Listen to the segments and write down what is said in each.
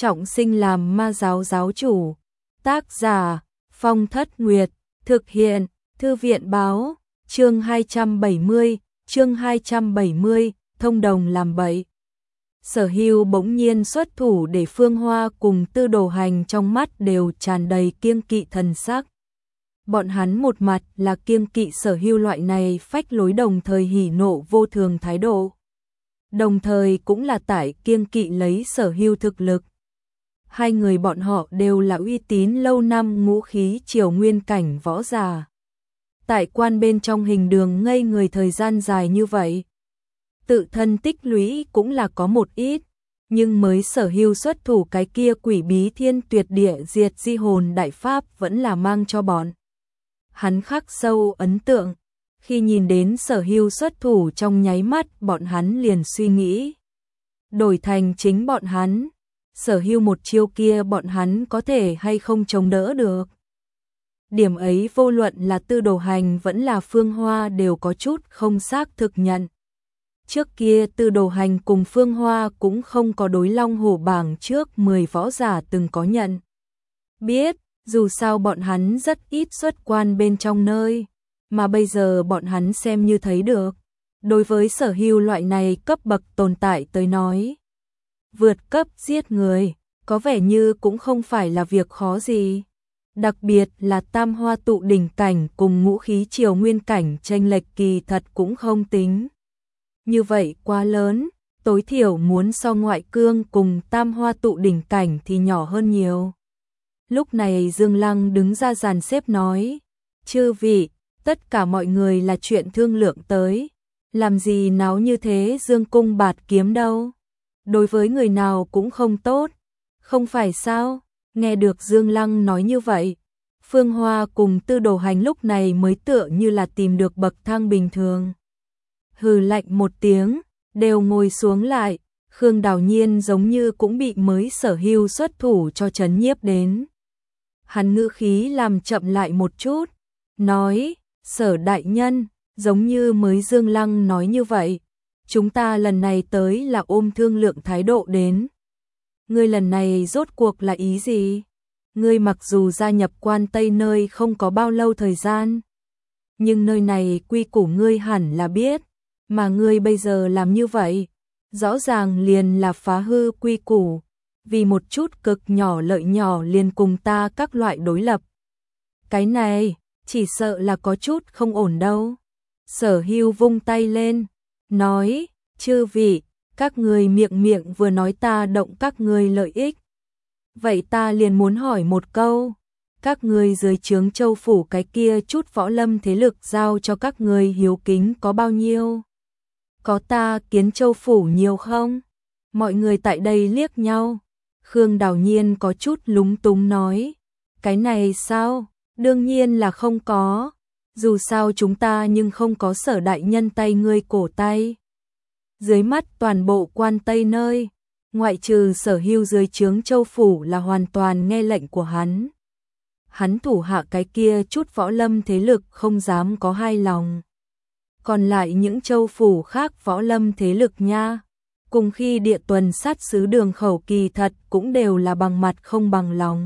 trọng sinh làm ma giáo giáo chủ. Tác giả Phong Thất Nguyệt, thực hiện Thư viện báo, chương 270, thông đồng làm bậy. Sở Hưu bỗng nhiên xuất thủ để Phương Hoa cùng Tư Đồ Hành trong mắt đều tràn đầy kiêng kỵ thần sắc. Bọn hắn một mặt là kiêng kỵ Sở Hưu loại này phách lối đồng thời hỉ nộ vô thường thái độ. Đồng thời cũng là tại kiêng kỵ lấy Sở Hưu thực lực. Hai người bọn họ đều là uy tín lâu năm ngũ khí triều nguyên cảnh võ giả. Tại quan bên trong hình đường ngây người thời gian dài như vậy. Tự thân tích lũy cũng là có một ít, nhưng mới Sở Hưu xuất thủ cái kia quỷ bí thiên tuyệt địa diệt di hồn đại pháp vẫn là mang cho bọn hắn khắc sâu ấn tượng. Khi nhìn đến Sở Hưu xuất thủ trong nháy mắt, bọn hắn liền suy nghĩ đổi thành chính bọn hắn, Sở Hưu một chiêu kia bọn hắn có thể hay không chống đỡ được. Điểm ấy vô luận là Tư Đồ Hành vẫn là Phương Hoa đều có chút không xác thực nhận. Trước kia Tư Đồ Hành cùng Phương Hoa cũng không có đối Long Hổ bảng trước 10 võ giả từng có nhận biết, dù sao bọn hắn rất ít xuất quan bên trong nơi, mà bây giờ bọn hắn xem như thấy được. Đối với Sở Hưu loại này cấp bậc tồn tại tới nói, vượt cấp giết người, có vẻ như cũng không phải là việc khó gì. Đặc biệt là tam hoa tụ đỉnh cảnh cùng ngũ khí triều nguyên cảnh chênh lệch kỳ thật cũng không tính như vậy quá lớn, tối thiểu muốn so ngoại cương cùng tam hoa tụ đỉnh cảnh thì nhỏ hơn nhiều. Lúc này Dương Lăng đứng ra dàn xếp nói, chư vị, tất cả mọi người là chuyện thương lượng tới, làm gì náo như thế dương cung bạt kiếm đâu, đối với người nào cũng không tốt, không phải sao? Nghe được Dương Lăng nói như vậy, Phương Hoa cùng Tư Đồ Hành lúc này mới tựa như là tìm được bậc thang bình thường. Hừ lạnh một tiếng, đều ngồi xuống lại, Khương Đào Nhiên giống như cũng bị mới Sở Hưu xuất thủ cho chấn nhiếp đến. Hắn ngữ khí làm chậm lại một chút, nói, Sở đại nhân, giống như mới Dương Lăng nói như vậy, chúng ta lần này tới là ôm thương lượng thái độ đến. Ngươi lần này rốt cuộc là ý gì? Ngươi mặc dù gia nhập Quan Tây nơi không có bao lâu thời gian, nhưng nơi này quy củ ngươi hẳn là biết, mà ngươi bây giờ làm như vậy, rõ ràng liền là phá hư quy củ, vì một chút cực nhỏ lợi nhỏ liền cùng ta các loại đối lập. Cái này, chỉ sợ là có chút không ổn đâu. Sở Hưu vung tay lên, nói, chư vị, các người miệng vừa nói ta động các ngươi lợi ích. Vậy ta liền muốn hỏi một câu, các ngươi dưới trướng Châu phủ cái kia chút võ lâm thế lực giao cho các ngươi hiếu kính có bao nhiêu? Có ta Kiến Châu phủ nhiều không? Mọi người tại đây liếc nhau. Khương Đào Nhiên có chút lúng túng nói, cái này sao? Đương nhiên là không có. Dù sao chúng ta nhưng không có Sở đại nhân tay ngươi cổ tay. Dưới mắt toàn bộ Quan Tây nơi, ngoại trừ Sở Hưu dưới trướng Châu phủ là hoàn toàn nghe lệnh của hắn. Hắn thủ hạ cái kia chút võ lâm thế lực không dám có hai lòng. Còn lại những châu phủ khác võ lâm thế lực nha, cùng khi địa tuần sát sứ Đường Khẩu kỳ thật cũng đều là bằng mặt không bằng lòng.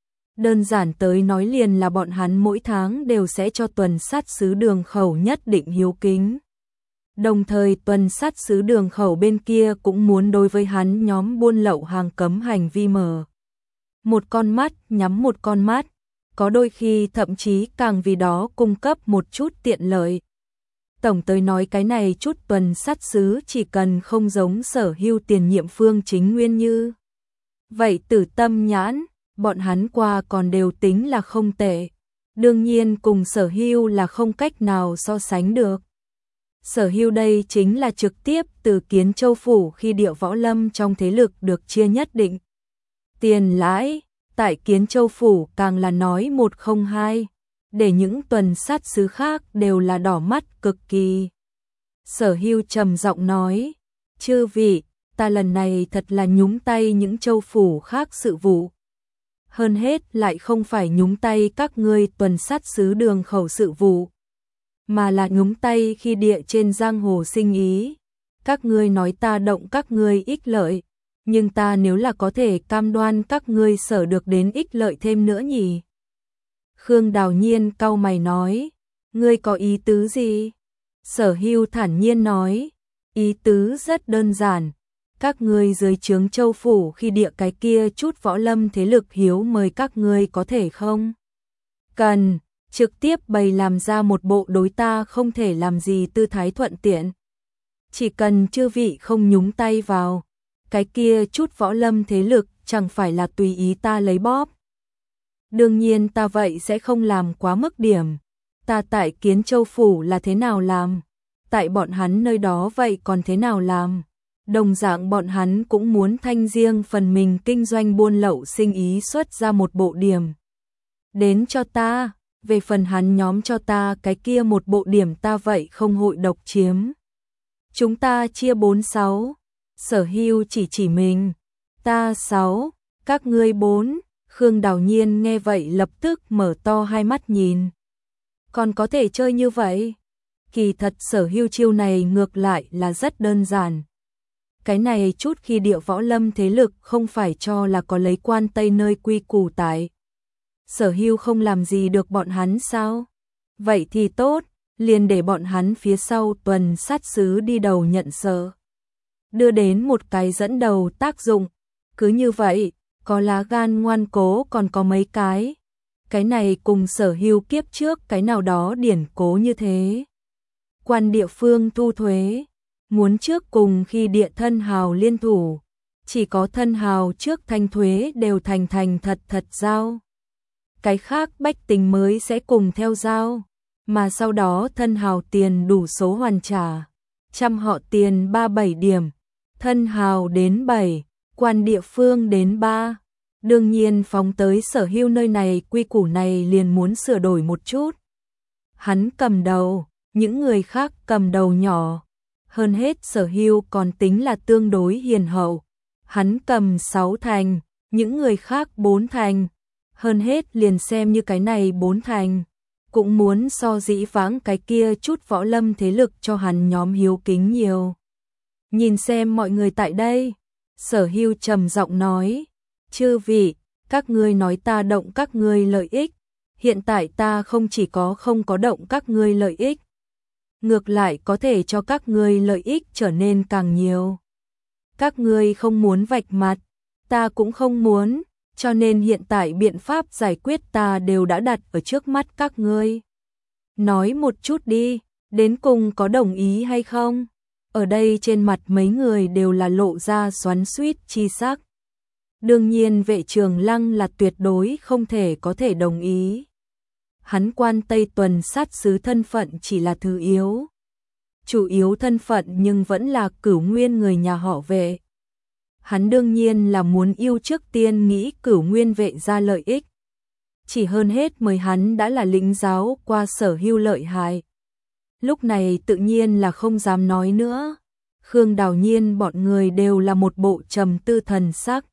Đơn giản tới nói liền là bọn hắn mỗi tháng đều sẽ cho tuần sát sứ Đường Khẩu nhất định hiếu kính. Đồng thời tuần sát sứ Đường Khẩu bên kia cũng muốn đối với hắn nhóm buôn lậu hàng cấm hành vi mở một con mắt nhắm một con mắt, có đôi khi thậm chí càng vì đó cung cấp một chút tiện lợi. Tổng tới nói cái này chút tuần sát sứ chỉ cần không giống Sở Hưu tiền nhiệm Phương Chính Nguyên như vậy tử tâm nhãn, bọn hắn qua còn đều tính là không tệ. Đương nhiên cùng Sở Hưu là không cách nào so sánh được. Sở Hưu đây chính là trực tiếp từ Kiến Châu phủ khi địa võ lâm trong thế lực được chia nhất định tiền lãi, tại Kiến Châu phủ càng là nói một không hai, để những tuần sát sứ khác đều là đỏ mắt cực kỳ. Sở Hưu trầm giọng nói, chư vị, ta lần này thật là nhúng tay những châu phủ khác sự vụ. Hơn hết lại không phải nhúng tay các ngươi tuần sát sứ Đường Khẩu sự vụ, mà là nhúng tay khi địa trên giang hồ sinh ý. Các ngươi nói ta động các ngươi ích lợi, nhưng ta nếu là có thể cam đoan các ngươi sở được đến ích lợi thêm nữa nhỉ? Khương Đào Nhiên cau mày nói, ngươi có ý tứ gì? Sở Hưu thản nhiên nói, ý tứ rất đơn giản, các ngươi dưới trướng Châu phủ khi địa cái kia chút võ lâm thế lực hiếu mời các ngươi có thể không? Cần, trực tiếp bày làm ra một bộ đối ta không thể làm gì tư thái thuận tiện. Chỉ cần chư vị không nhúng tay vào, cái kia chút võ lâm thế lực chẳng phải là tùy ý ta lấy bóp. Đương nhiên ta vậy sẽ không làm quá mức điểm. Ta tại Kiến Châu phủ là thế nào làm? Tại bọn hắn nơi đó vậy còn thế nào làm? Đồng dạng bọn hắn cũng muốn thanh riêng phần mình kinh doanh buôn lậu sinh ý xuất ra một bộ điểm. Đến cho ta, về phần hắn nhóm cho ta cái kia một bộ điểm ta vậy không hội độc chiếm. Chúng ta chia 4-6, Sở Hưu chỉ mình, ta 6, các ngươi 4, Khương Đào Nhiên nghe vậy lập tức mở to hai mắt nhìn. Còn có thể chơi như vậy? Kỳ thật Sở Hưu chiêu này ngược lại là rất đơn giản. Cái này chút khi địa võ lâm thế lực không phải cho là có lấy quan Tây nơi quy củ tại. Sở Hưu không làm gì được bọn hắn sao? Vậy thì tốt, liền để bọn hắn phía sau tuần sát sứ đi đầu nhận sợ. Đưa đến một cái dẫn đầu tác dụng. Cứ như vậy, có lá gan ngoan cố còn có mấy cái. Cái này cùng Sở Hưu kiếp trước cái nào đó điển cố như thế. Quan địa phương thu thuế, muốn trước cùng khi địa thân hào liên thủ. Chỉ có thân hào trước thanh thuế đều thành thật giao. Cái khác bách tính mới sẽ cùng theo giao. Mà sau đó thân hào tiền đủ số hoàn trả. Trăm họ tiền 37 điểm. Thân hào đến 7, quan địa phương đến 3. Đương nhiên phóng tới Sở Hưu nơi này quy củ này liền muốn sửa đổi một chút. Hắn cầm đầu, những người khác cầm đầu nhỏ. Hơn hết Sở Hưu còn tính là tương đối hiền hậu. Hắn cầm 6 thành, những người khác 4 thành. Hơn hết liền xem như cái này 4 thành. Cũng muốn so dĩ vãng cái kia chút võ lâm thế lực cho hắn nhóm hiếu kính nhiều. Nhìn xem mọi người tại đây. Sở Hưu trầm giọng nói, chư vị, các ngươi nói ta động các ngươi lợi ích. Hiện tại ta không chỉ có không có động các ngươi lợi ích. Ngược lại có thể cho các ngươi lợi ích trở nên càng nhiều. Các ngươi không muốn vạch mặt, ta cũng không muốn, cho nên hiện tại biện pháp giải quyết ta đều đã đặt ở trước mắt các ngươi. Nói một chút đi, đến cùng có đồng ý hay không? Ở đây trên mặt mấy người đều là lộ ra xoắn xuýt chi sắc. Đương nhiên Vệ Trường Lăng là tuyệt đối không thể có thể đồng ý. Hắn quan Tây tuần sát sứ thân phận chỉ là thứ yếu. Chủ yếu thân phận nhưng vẫn là Cửu Nguyên người nhà họ Vệ. Hắn đương nhiên là muốn yêu trước tiên nghĩ Cửu Nguyên Vệ ra lợi ích. Chỉ hơn hết mời hắn đã là lĩnh giáo qua Sở Hưu lợi hại. Lúc này tự nhiên là không dám nói nữa. Khương Đào Nhiên bọn người đều là một bộ trầm tư thần sắc.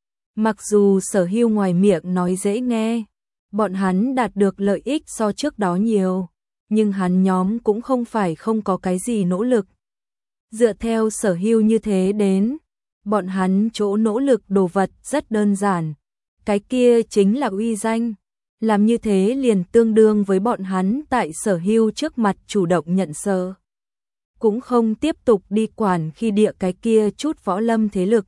Mặc dù Sở Hưu ngoài miệng nói dễ nghe, bọn hắn đạt được lợi ích so trước đó nhiều, nhưng hắn nhóm cũng không phải không có cái gì nỗ lực. Dựa theo Sở Hưu như thế đến, bọn hắn chỗ nỗ lực đồ vật rất đơn giản, cái kia chính là uy danh. Làm như thế liền tương đương với bọn hắn tại Sở Hưu trước mặt chủ động nhận sơ. Cũng không tiếp tục đi quản khi địa cái kia chút võ lâm thế lực.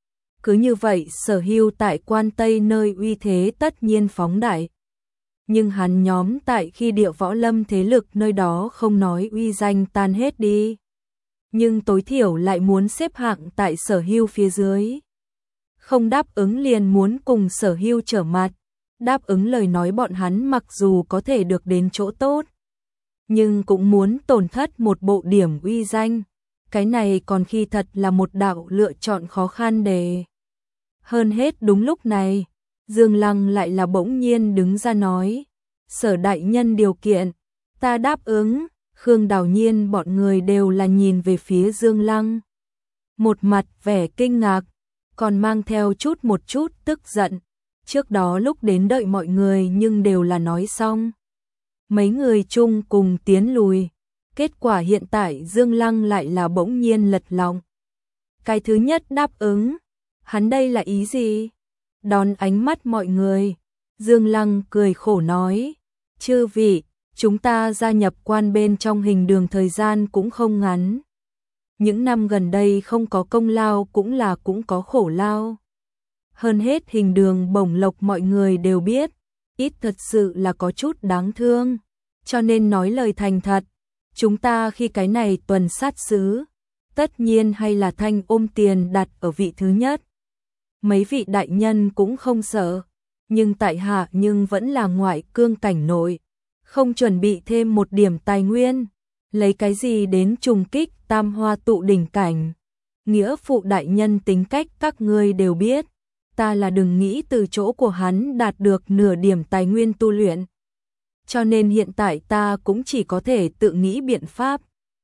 Cứ như vậy Sở Hưu tại quan Tây nơi uy thế tất nhiên phóng đại. Nhưng hắn nhóm tại khi địa võ lâm thế lực nơi đó không nói uy danh tan hết đi. Nhưng tối thiểu lại muốn xếp hạng tại Sở Hưu phía dưới. Không đáp ứng liền muốn cùng Sở Hưu trở mặt. Đáp ứng lời nói bọn hắn mặc dù có thể được đến chỗ tốt, nhưng cũng muốn tổn thất một bộ điểm uy danh. Cái này còn khi thật là một đạo lựa chọn khó khăn để. Hơn hết đúng lúc này, Dương Lăng lại là bỗng nhiên đứng ra nói, Sở đại nhân điều kiện, ta đáp ứng. Khương Đào Nhiên bọn người đều là nhìn về phía Dương Lăng. Một mặt vẻ kinh ngạc, còn mang theo một chút tức giận. Trước đó lúc đến đợi mọi người nhưng đều là nói xong. Mấy người chung cùng tiến lùi. Kết quả hiện tại Dương Lăng lại là bỗng nhiên lật lọng. Cái thứ nhất đáp ứng, Hắn đây là ý gì? Đón ánh mắt mọi người, Dương Lăng cười khổ nói, chư vị, chúng ta gia nhập quan bên trong Hình Đường thời gian cũng không ngắn. Những năm gần đây không có công lao cũng có khổ lao. Hơn hết Hình Đường bổng lộc mọi người đều biết, ít thật sự là có chút đáng thương. Cho nên nói lời thành thật, chúng ta khi cái này tuần sát sứ, tất nhiên hay là Thanh ôm tiền đặt ở vị thứ nhất. Mấy vị đại nhân cũng không sợ, nhưng tại hạ nhưng vẫn là ngoại cương cảnh nội, không chuẩn bị thêm một điểm tài nguyên, lấy cái gì đến trùng kích tam hoa tụ đỉnh cảnh. Nghĩa phụ đại nhân tính cách các ngươi đều biết, ta là đừng nghĩ từ chỗ của hắn đạt được nửa điểm tài nguyên tu luyện. Cho nên hiện tại ta cũng chỉ có thể tự nghĩ biện pháp.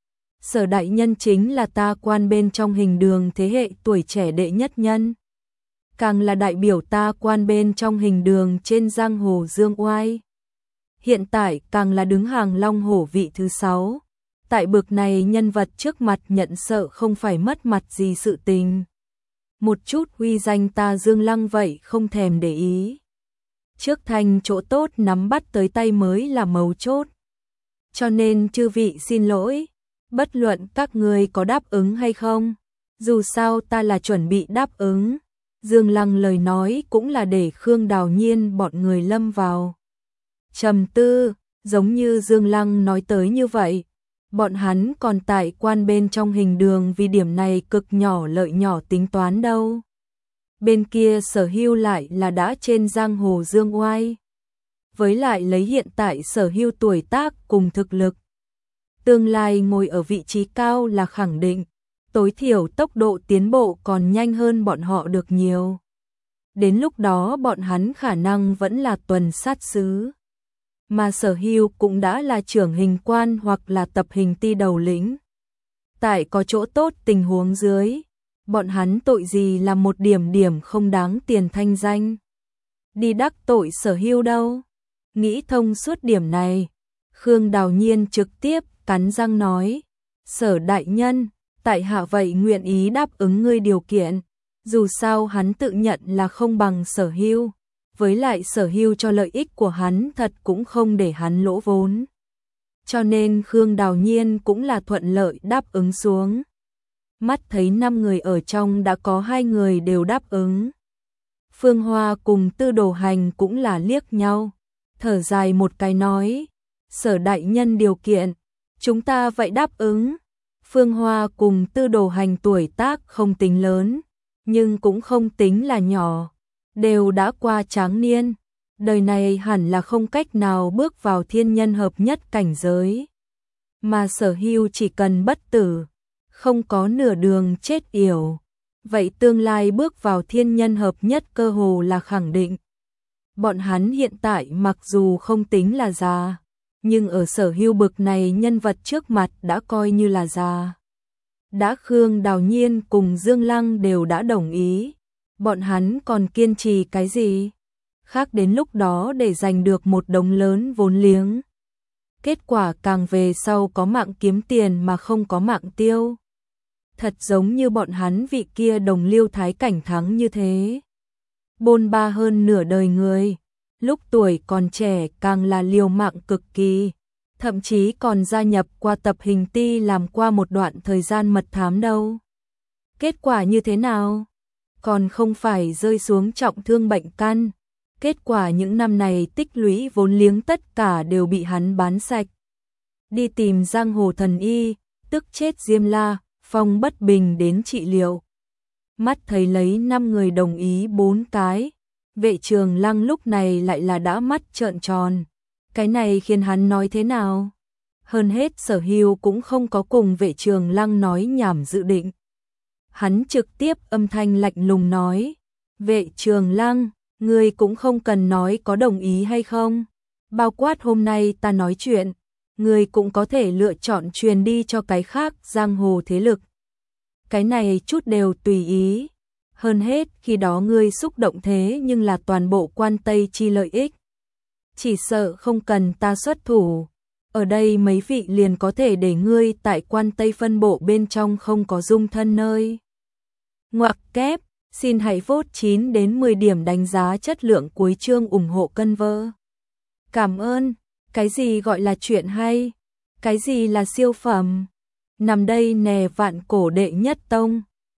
Sở đại nhân chính là ta quan bên trong Hình Đường thế hệ tuổi trẻ đệ nhất nhân, càng là đại biểu ta quan bên trong Hình Đường trên giang hồ dương oai. Hiện tại càng là đứng hàng long hổ vị thứ 6. Tại bực này nhân vật trước mặt nhận sợ không phải mất mặt gì sự tình. Một chút uy danh ta Dương Lăng vậy không thèm để ý. Trước thành chỗ tốt nắm bắt tới tay mới là mấu chốt. Cho nên chư vị xin lỗi, bất luận các người có đáp ứng hay không, dù sao ta là chuẩn bị đáp ứng. Dương Lăng lời nói cũng là để Khương Đào Nhiên bọn người lâm vào trầm tư, giống như Dương Lăng nói tới như vậy. Bọn hắn còn tại quan bên trong Hình Đường vì điểm này cực nhỏ lợi nhỏ tính toán đâu. Bên kia Sở Hưu lại là đã trên giang hồ dương oai. Với lại lấy hiện tại Sở Hưu tuổi tác cùng thực lực, tương lai ngồi ở vị trí cao là khẳng định, tối thiểu tốc độ tiến bộ còn nhanh hơn bọn họ được nhiều. Đến lúc đó bọn hắn khả năng vẫn là tuần sát sứ. Mà Sở Hưu cũng đã là trưởng hình quan hoặc là tập hình ti đầu lĩnh. Tại có chỗ tốt tình huống dưới, bọn hắn tội gì là một điểm không đáng tiền thanh danh. Đi đắc tội Sở Hưu đâu. Nghĩ thông suốt điểm này, Khương Đào Nhiên trực tiếp cắn răng nói, Sở đại nhân, tại hạ vậy nguyện ý đáp ứng ngươi điều kiện, dù sao hắn tự nhận là không bằng Sở Hưu. Với lại Sở Hưu cho lợi ích của hắn thật cũng không để hắn lỗ vốn. Cho nên Khương Đào Nhiên cũng là thuận lợi đáp ứng xuống. Mắt thấy 5 người ở trong đã có 2 người đều đáp ứng. Phương Hoa cùng Tư Đồ Hành cũng là liếc nhau, thở dài một cái nói, Sở đại nhân điều kiện, chúng ta vậy đáp ứng. Phương Hoa cùng Tư Đồ Hành tuổi tác không tính lớn, nhưng cũng không tính là nhỏ, đều đã qua tráng niên, đời này hẳn là không cách nào bước vào thiên nhân hợp nhất cảnh giới. Mà Sở Hưu chỉ cần bất tử, không có nửa đường chết yểu, vậy tương lai bước vào thiên nhân hợp nhất cơ hồ là khẳng định. Bọn hắn hiện tại mặc dù không tính là già, nhưng ở Sở Hưu bực này nhân vật trước mặt đã coi như là già. Đã Khương Đào Nhiên cùng Dương Lăng đều đã đồng ý, bọn hắn còn kiên trì cái gì? Khác đến lúc đó để giành được một đống lớn vốn liếng. Kết quả càng về sau có mạng kiếm tiền mà không có mạng tiêu. Thật giống như bọn hắn vị kia Đồng Liêu Thái Cảnh Thắng như thế. Bôn ba hơn nửa đời người, lúc tuổi còn trẻ càng là liều mạng cực kỳ, thậm chí còn gia nhập qua tập hình ti làm qua một đoạn thời gian mật thám đâu. Kết quả như thế nào? Còn không phải rơi xuống trọng thương bệnh căn. Kết quả những năm này tích lũy vốn liếng tất cả đều bị hắn bán sạch. Đi tìm giang hồ thần y, tức chết Diêm La, Phong Bất Bình đến trị liệu. Mắt thấy lấy 5 người đồng ý 4 cái, Vệ Trường Lăng lúc này lại là đã mắt trợn tròn. Cái này khiến hắn nói thế nào? Hơn hết Sở Hưu cũng không có cùng Vệ Trường Lăng nói nhảm dự định. Hắn trực tiếp âm thanh lạnh lùng nói, Vệ Trường Lăng, ngươi cũng không cần nói có đồng ý hay không. Bao quát hôm nay ta nói chuyện, ngươi cũng có thể lựa chọn truyền đi cho cái khác giang hồ thế lực. Cái này chút đều tùy ý. Hơn hết khi đó ngươi xúc động thế nhưng là toàn bộ quan Tây chi lợi ích. Chỉ sợ không cần ta xuất thủ. Ở đây mấy vị liền có thể để ngươi tại quan Tây phân bộ bên trong không có dung thân nơi. Ngoặc kép, Xin hãy vote 9 đến 10 điểm đánh giá chất lượng cuối chương ủng hộ cân vơ. Cảm ơn. Cái gì gọi là chuyện hay? Cái gì là siêu phẩm? Nằm đây nè vạn cổ đệ nhất tông.